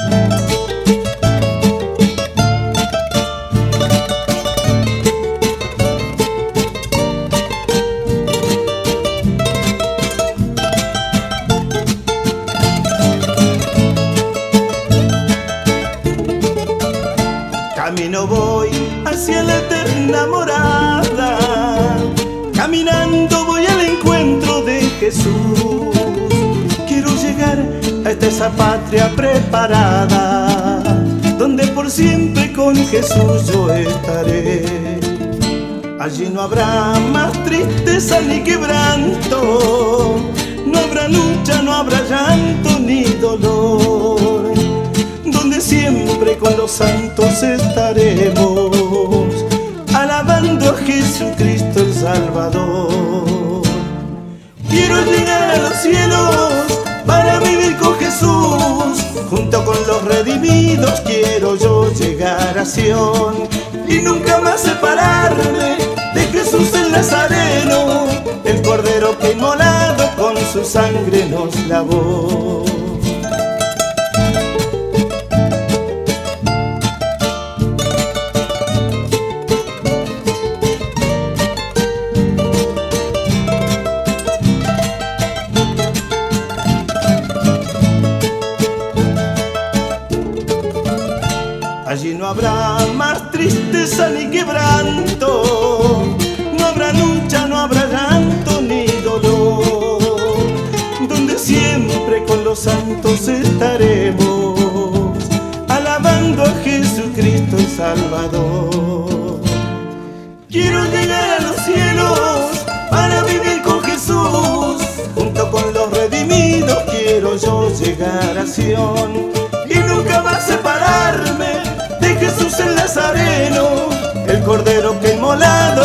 Camino voy hacia la eterna morada, caminando voy al encuentro de Jesús. Quiero llegar hasta esa patria preparada, donde por siempre con Jesús yo estaré. Allí no habrá más tristeza ni quebranto, no habrá lucha, no habrá llanto ni dolor, donde siempre con los santos estaremos, alabando a Jesucristo el Salvador. Quiero llegar a los cielos para vivir con Jesús, junto con los redimidos quiero yo llegar a Sión, y nunca más separarme de Jesús el Nazareno, el Cordero que inmolado con su sangre nos lavó. Allí no habrá más tristeza ni quebranto, no habrá lucha, no habrá llanto ni dolor, donde siempre con los santos estaremos, alabando a Jesucristo el Salvador. Quiero llegar a los cielos para vivir con Jesús, junto con los redimidos quiero yo llegar a Sión, y nunca más separarme de Jesús el Nazareno, el Cordero que inmolado